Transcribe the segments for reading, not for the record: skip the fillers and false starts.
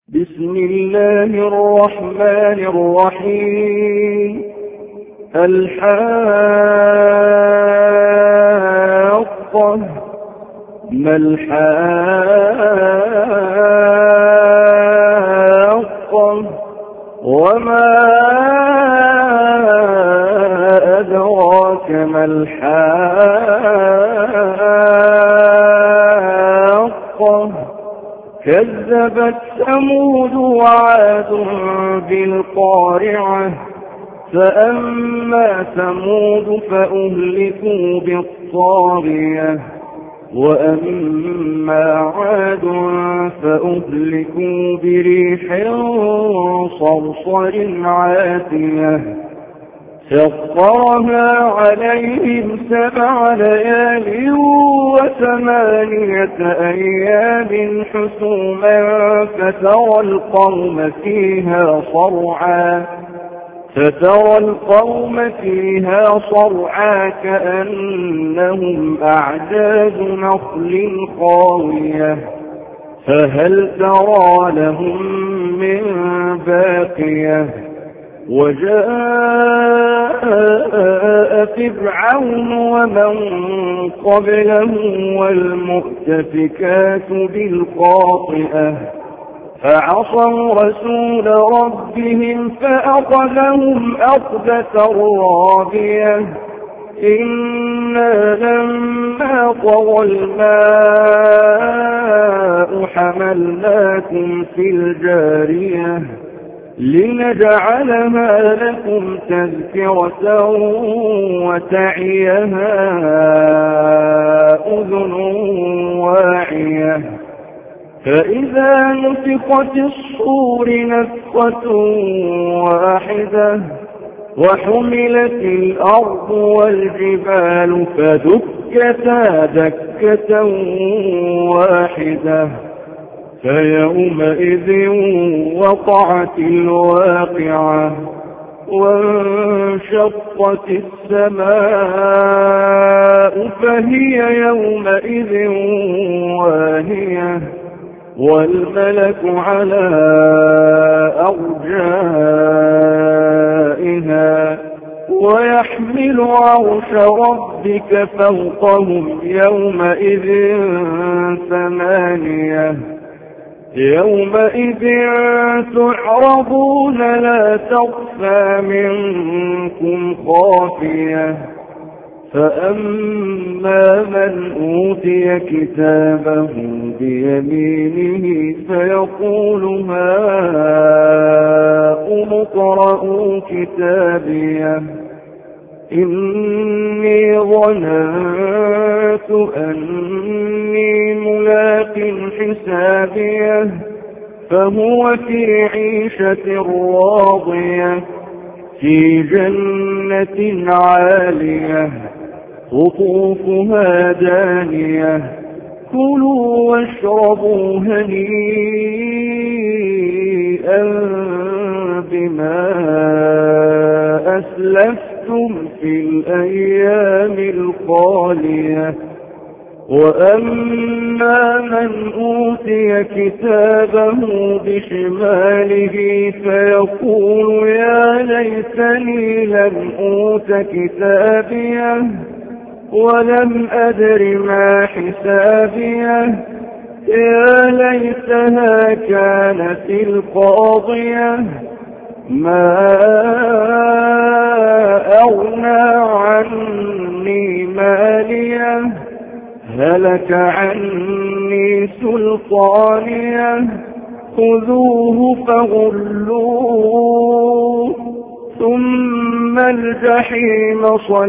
بسم الله الرحمن الرحيم. الحاقة ما الحاقة وما أدراك ما الحاقة كذبت ثمود وعاد بالقارعة فأما ثمود فأهلكوا بالطاغية وأما عاد فأهلكوا بريح صرصر عاتية سخرها عليهم 7 ليال و8 أيام حسوما فترى القوم فيها صرعا كأنهم أعجاز نخل خاوية فهل ترى لهم من باقية وجاء فرعون ومن قبله والمؤتفكات بالخاطئة فعصوا رسول ربهم فأخذهم أخذة رابية إنا لما طغى الماء حملناكم في الجارية لنجعلها لكم تذكرة وتعيها أذن واعية فإذا نفخت الصور نفخة واحدة وحملت الأرض والجبال فدكتا دكة واحدة فيومئذ وقعت الواقعة وانشقت السماء فهي يومئذ واهية والملك على أرجائها ويحمل عرش ربك فوقهم يومئذ 8 يومئذ تعرضون لا تخفى منكم خافية فأما من أوتي كتابه بيمينه فيقول هاؤم اقرءوا كتابيه إني ظننت أني ملاق حسابيه فهو في عيشة راضية في جنة عالية قطوفها دانية كلوا واشربوا هنيئا بما أسلفتم في الأيام الخالية وأما من أوتي كتابه بشماله فيقول يا ليتني لم أوت كتابيه ولم أدر ما حسابيه يا ليتها كانت القاضية ما أغنى عني ماليه هلك عني سلطانيه خذوه فغلوه ثم الجحيم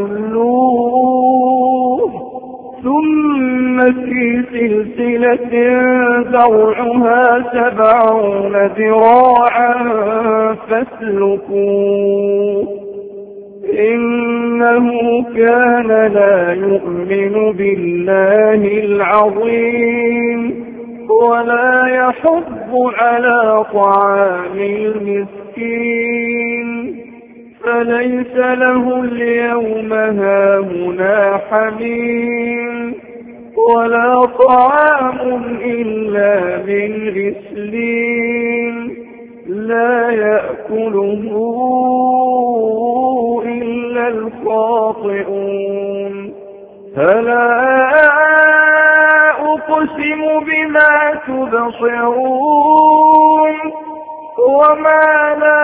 صلوه ثم في سلسلة ذرعها 70 ذراعا فاسلكوه إنه كان لا يؤمن بالله العظيم ولا يحض على طعام المسكين فليس له اليوم هاهنا حميم ولا طعام إلا من غسلين لا يأكله إلا الخاطئون فلا أقسم بما تبصرون وما لا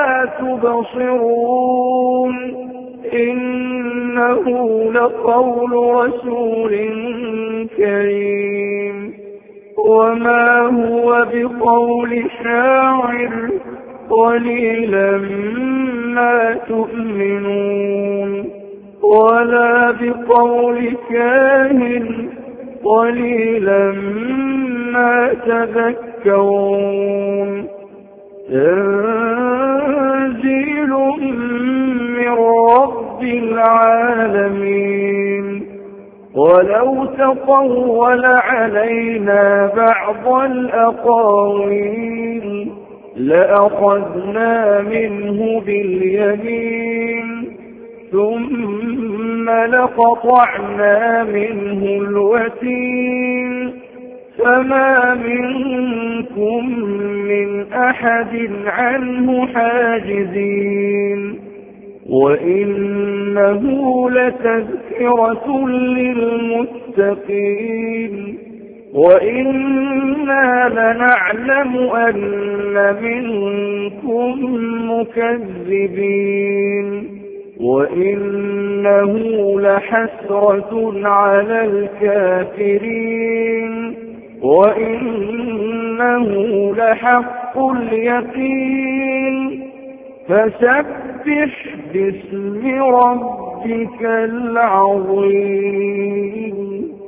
تبصرون إنه لقول رسول كريم وما هو بقول شاعر قليلا ما تؤمنون ولا بقول كاهن قليلا ما تذكرون تنزيل من رب العالمين ولو تقول علينا بعض الأقاويل لأخذنا منه باليمين ثم لقطعنا منه الوتين فما منكم من أحد عنه حاجزين وإنه لتذكرة للمتقين وإنا لنعلم أن منكم مكذبين وإنه لحسرة على الكافرين وإنه لحق اليقين فسبح باسم ربك العظيم